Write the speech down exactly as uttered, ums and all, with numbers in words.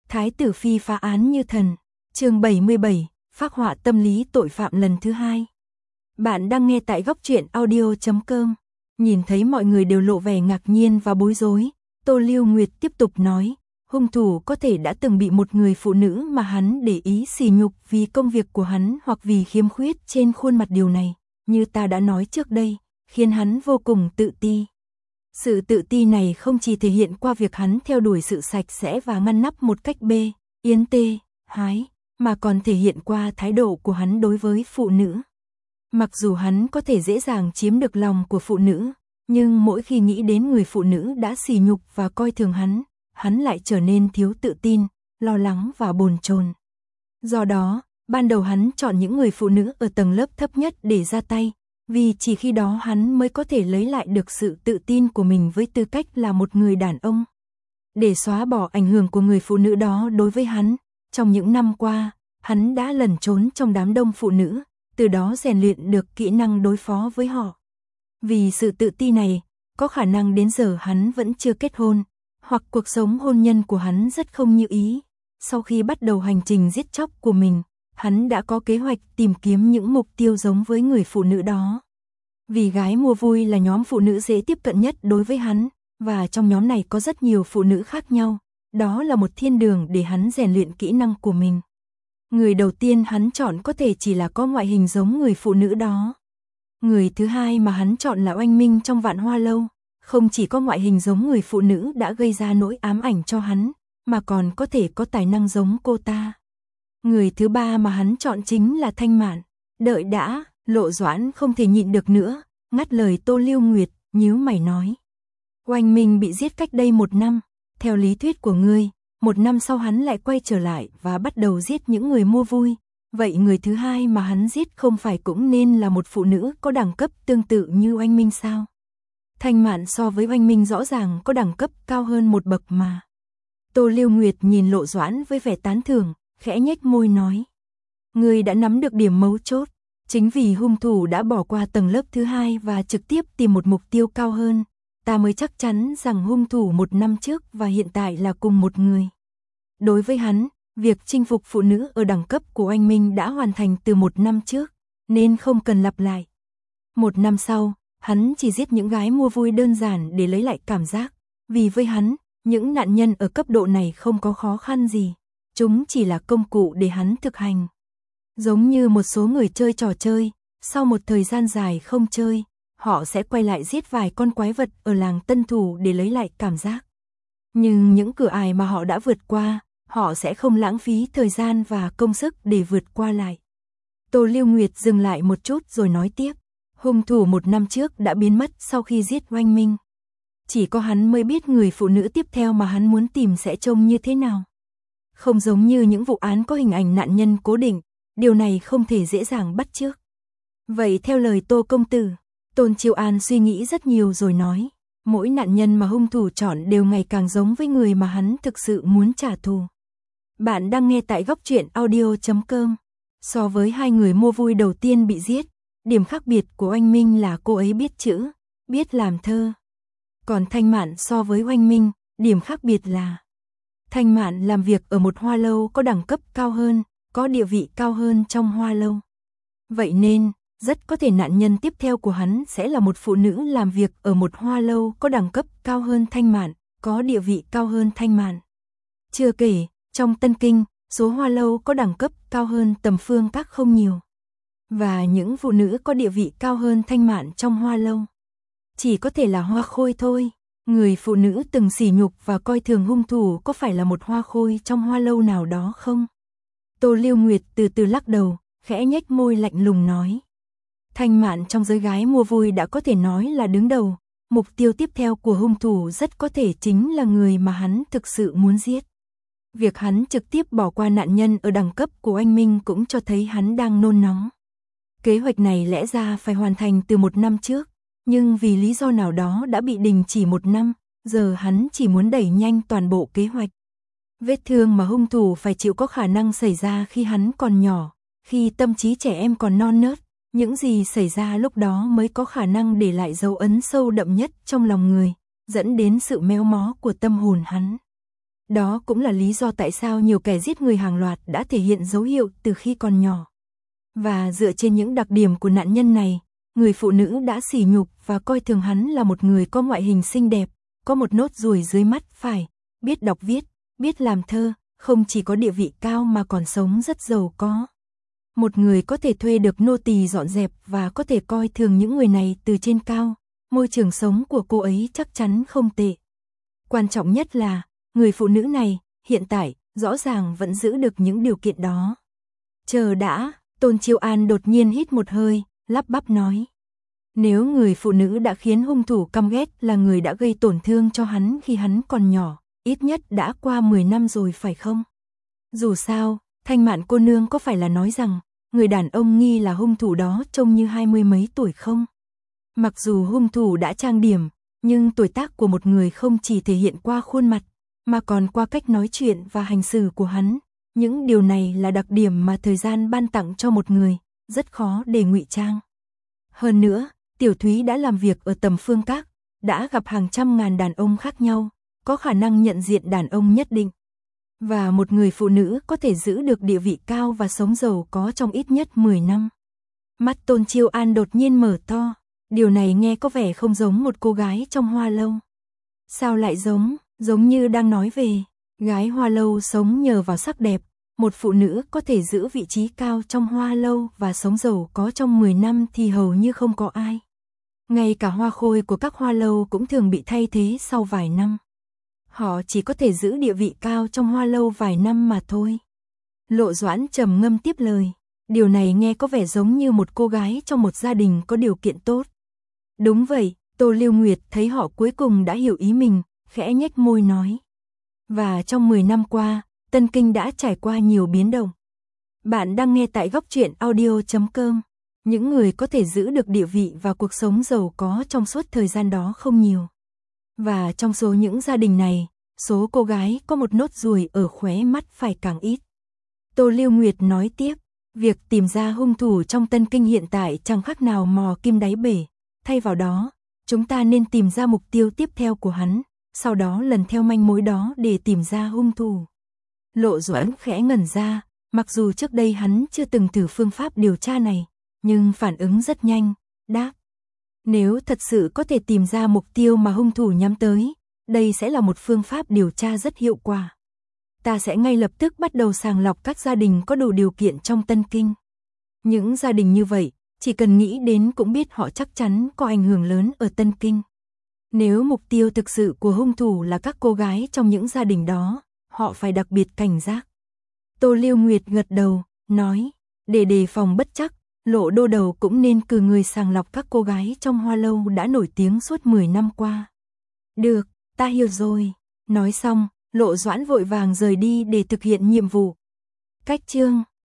Thái tử phi phá án như thần. Chương bảy mươi bảy, phác họa tâm lý tội phạm lần thứ hai. Bạn đang nghe tại góc truyện audio chấm com. Nhìn thấy mọi người đều lộ vẻ ngạc nhiên và bối rối, Tô Lưu Nguyệt tiếp tục nói, hung thủ có thể đã từng bị một người phụ nữ mà hắn để ý sỉ nhục vì công việc của hắn hoặc vì khiếm khuyết trên khuôn mặt. Điều này, như ta đã nói trước đây, khiến hắn vô cùng tự ti. Sự tự ti này không chỉ thể hiện qua việc hắn theo đuổi sự sạch sẽ và ngăn nắp một cách bê, yến tê, hái, mà còn thể hiện qua thái độ của hắn đối với phụ nữ. Mặc dù hắn có thể dễ dàng chiếm được lòng của phụ nữ, nhưng mỗi khi nghĩ đến người phụ nữ đã sỉ nhục và coi thường hắn, hắn lại trở nên thiếu tự tin, lo lắng và bồn chồn. Do đó, ban đầu hắn chọn những người phụ nữ ở tầng lớp thấp nhất để ra tay, vì chỉ khi đó hắn mới có thể lấy lại được sự tự tin của mình với tư cách là một người đàn ông. Để xóa bỏ ảnh hưởng của người phụ nữ đó đối với hắn, trong những năm qua, hắn đã lẩn trốn trong đám đông phụ nữ, từ đó rèn luyện được kỹ năng đối phó với họ. Vì sự tự ti này, có khả năng đến giờ hắn vẫn chưa kết hôn, hoặc cuộc sống hôn nhân của hắn rất không như ý. Sau khi bắt đầu hành trình giết chóc của mình, hắn đã có kế hoạch tìm kiếm những mục tiêu giống với người phụ nữ đó. Vì gái mua vui là nhóm phụ nữ dễ tiếp cận nhất đối với hắn, và trong nhóm này có rất nhiều phụ nữ khác nhau, đó là một thiên đường để hắn rèn luyện kỹ năng của mình. Người đầu tiên hắn chọn có thể chỉ là có ngoại hình giống người phụ nữ đó. Người thứ hai mà hắn chọn là Oanh Minh trong Vạn Hoa Lâu, không chỉ có ngoại hình giống người phụ nữ đã gây ra nỗi ám ảnh cho hắn, mà còn có thể có tài năng giống cô ta. Người thứ ba mà hắn chọn chính là Thanh Mạn. Đợi đã, Lộ Doãn không thể nhịn được nữa, ngắt lời Tô Lưu Nguyệt, nhíu mày nói. Oanh Minh bị giết cách đây một năm, theo lý thuyết của ngươi, một năm sau hắn lại quay trở lại và bắt đầu giết những người mua vui. Vậy người thứ hai mà hắn giết không phải cũng nên là một phụ nữ có đẳng cấp tương tự như Oanh Minh sao? Thanh Mạn so với Oanh Minh rõ ràng có đẳng cấp cao hơn một bậc mà. Tô Lưu Nguyệt nhìn Lộ Doãn với vẻ tán thưởng, khẽ nhếch môi nói. Ngươi đã nắm được điểm mấu chốt, chính vì hung thủ đã bỏ qua tầng lớp thứ hai và trực tiếp tìm một mục tiêu cao hơn, ta mới chắc chắn rằng hung thủ một năm trước và hiện tại là cùng một người. Đối với hắn, việc chinh phục phụ nữ ở đẳng cấp của Oanh Minh đã hoàn thành từ một năm trước, nên không cần lặp lại. Một năm sau, hắn chỉ giết những gái mua vui đơn giản để lấy lại cảm giác, vì với hắn, những nạn nhân ở cấp độ này không có khó khăn gì, chúng chỉ là công cụ để hắn thực hành. Giống như một số người chơi trò chơi, sau một thời gian dài không chơi, họ sẽ quay lại giết vài con quái vật ở làng tân thủ để lấy lại cảm giác. Nhưng những cửa ải mà họ đã vượt qua, họ sẽ không lãng phí thời gian và công sức để vượt qua lại. Tô Lưu Nguyệt dừng lại một chút rồi nói tiếp. Hung thủ một năm trước đã biến mất sau khi giết Oanh Minh. Chỉ có hắn mới biết người phụ nữ tiếp theo mà hắn muốn tìm sẽ trông như thế nào. Không giống như những vụ án có hình ảnh nạn nhân cố định, điều này không thể dễ dàng bắt chước. Vậy theo lời Tô công tử, Tôn Chiêu An suy nghĩ rất nhiều rồi nói, mỗi nạn nhân mà hung thủ chọn đều ngày càng giống với người mà hắn thực sự muốn trả thù. Bạn đang nghe tại góc truyện audio chấm com. So với hai người mua vui đầu tiên bị giết, điểm khác biệt của Oanh Minh là cô ấy biết chữ, biết làm thơ. Còn Thanh Mạn so với Oanh Minh, điểm khác biệt là Thanh Mạn làm việc ở một hoa lâu có đẳng cấp cao hơn, có địa vị cao hơn trong hoa lâu. Vậy nên, rất có thể nạn nhân tiếp theo của hắn sẽ là một phụ nữ làm việc ở một hoa lâu có đẳng cấp cao hơn Thanh Mạn, có địa vị cao hơn Thanh Mạn. Chưa kể, trong Tân Kinh, số hoa lâu có đẳng cấp cao hơn Tầm Phương Các không nhiều. Và những phụ nữ có địa vị cao hơn Thanh Mạn trong hoa lâu chỉ có thể là hoa khôi thôi. Người phụ nữ từng sỉ nhục và coi thường hung thủ có phải là một hoa khôi trong hoa lâu nào đó không? Tô Lưu Nguyệt từ từ lắc đầu, khẽ nhếch môi lạnh lùng nói. Thanh Mạn trong giới gái mua vui đã có thể nói là đứng đầu, mục tiêu tiếp theo của hung thủ rất có thể chính là người mà hắn thực sự muốn giết. Việc hắn trực tiếp bỏ qua nạn nhân ở đẳng cấp của Oanh Minh cũng cho thấy hắn đang nôn nóng. Kế hoạch này lẽ ra phải hoàn thành từ một năm trước, nhưng vì lý do nào đó đã bị đình chỉ một năm, giờ hắn chỉ muốn đẩy nhanh toàn bộ kế hoạch. Vết thương mà hung thủ phải chịu có khả năng xảy ra khi hắn còn nhỏ, khi tâm trí trẻ em còn non nớt, những gì xảy ra lúc đó mới có khả năng để lại dấu ấn sâu đậm nhất trong lòng người, dẫn đến sự méo mó của tâm hồn hắn. Đó cũng là lý do tại sao nhiều kẻ giết người hàng loạt đã thể hiện dấu hiệu từ khi còn nhỏ. Và dựa trên những đặc điểm của nạn nhân này, người phụ nữ đã sỉ nhục và coi thường hắn là một người có ngoại hình xinh đẹp, có một nốt ruồi dưới mắt phải, biết đọc viết, biết làm thơ, không chỉ có địa vị cao mà còn sống rất giàu có. Một người có thể thuê được nô tỳ dọn dẹp và có thể coi thường những người này từ trên cao, môi trường sống của cô ấy chắc chắn không tệ. Quan trọng nhất là, người phụ nữ này, hiện tại, rõ ràng vẫn giữ được những điều kiện đó. Chờ đã, Tôn Chiêu An đột nhiên hít một hơi, lắp bắp nói. Nếu người phụ nữ đã khiến hung thủ căm ghét là người đã gây tổn thương cho hắn khi hắn còn nhỏ, ít nhất đã qua mười năm rồi phải không? Dù sao, Thanh Mạn cô nương có phải là nói rằng, người đàn ông nghi là hung thủ đó trông như hai mươi mấy tuổi không? Mặc dù hung thủ đã trang điểm, nhưng tuổi tác của một người không chỉ thể hiện qua khuôn mặt, mà còn qua cách nói chuyện và hành xử của hắn. Những điều này là đặc điểm mà thời gian ban tặng cho một người, rất khó để ngụy trang. Hơn nữa, Tiểu Thúy đã làm việc ở Tầm Phương Các, đã gặp hàng trăm ngàn đàn ông khác nhau, có khả năng nhận diện đàn ông nhất định. Và một người phụ nữ có thể giữ được địa vị cao và sống giàu có trong ít nhất mười năm. Mắt Tôn Chiêu An đột nhiên mở to, điều này nghe có vẻ không giống một cô gái trong Hoa Lâu. Sao lại giống, giống như đang nói về gái Hoa Lâu sống nhờ vào sắc đẹp, một phụ nữ có thể giữ vị trí cao trong Hoa Lâu và sống giàu có trong mười năm thì hầu như không có ai. Ngay cả hoa khôi của các Hoa Lâu cũng thường bị thay thế sau vài năm. Họ chỉ có thể giữ địa vị cao trong Hoa Lâu vài năm mà thôi. Lộ Doãn trầm ngâm tiếp lời, điều này nghe có vẻ giống như một cô gái trong một gia đình có điều kiện tốt. Đúng vậy, Tô Lưu Nguyệt thấy họ cuối cùng đã hiểu ý mình, khẽ nhếch môi nói. Và trong mười năm qua, Tân Kinh đã trải qua nhiều biến động. Bạn đang nghe tại góc truyện audio chấm com. Những người có thể giữ được địa vị và cuộc sống giàu có trong suốt thời gian đó không nhiều. Và trong số những gia đình này, số cô gái có một nốt ruồi ở khóe mắt phải càng ít. Tô Lưu Nguyệt nói tiếp, việc tìm ra hung thủ trong Tân Kinh hiện tại chẳng khác nào mò kim đáy bể. Thay vào đó, chúng ta nên tìm ra mục tiêu tiếp theo của hắn, sau đó lần theo manh mối đó để tìm ra hung thủ. Lộ Doãn khẽ ngẩn ra, mặc dù trước đây hắn chưa từng thử phương pháp điều tra này, nhưng phản ứng rất nhanh, đáp. Nếu thật sự có thể tìm ra mục tiêu mà hung thủ nhắm tới, đây sẽ là một phương pháp điều tra rất hiệu quả. Ta sẽ ngay lập tức bắt đầu sàng lọc các gia đình có đủ điều kiện trong Tân Kinh. Những gia đình như vậy, chỉ cần nghĩ đến cũng biết họ chắc chắn có ảnh hưởng lớn ở Tân Kinh. Nếu mục tiêu thực sự của hung thủ là các cô gái trong những gia đình đó, họ phải đặc biệt cảnh giác. Tô Lưu Nguyệt gật đầu, nói, để đề phòng bất chắc, Lộ đô đầu cũng nên cử người sàng lọc các cô gái trong Hoa Lâu đã nổi tiếng suốt mười năm qua. Được, ta hiểu rồi. Nói xong, Lộ Doãn vội vàng rời đi để thực hiện nhiệm vụ. Cách chương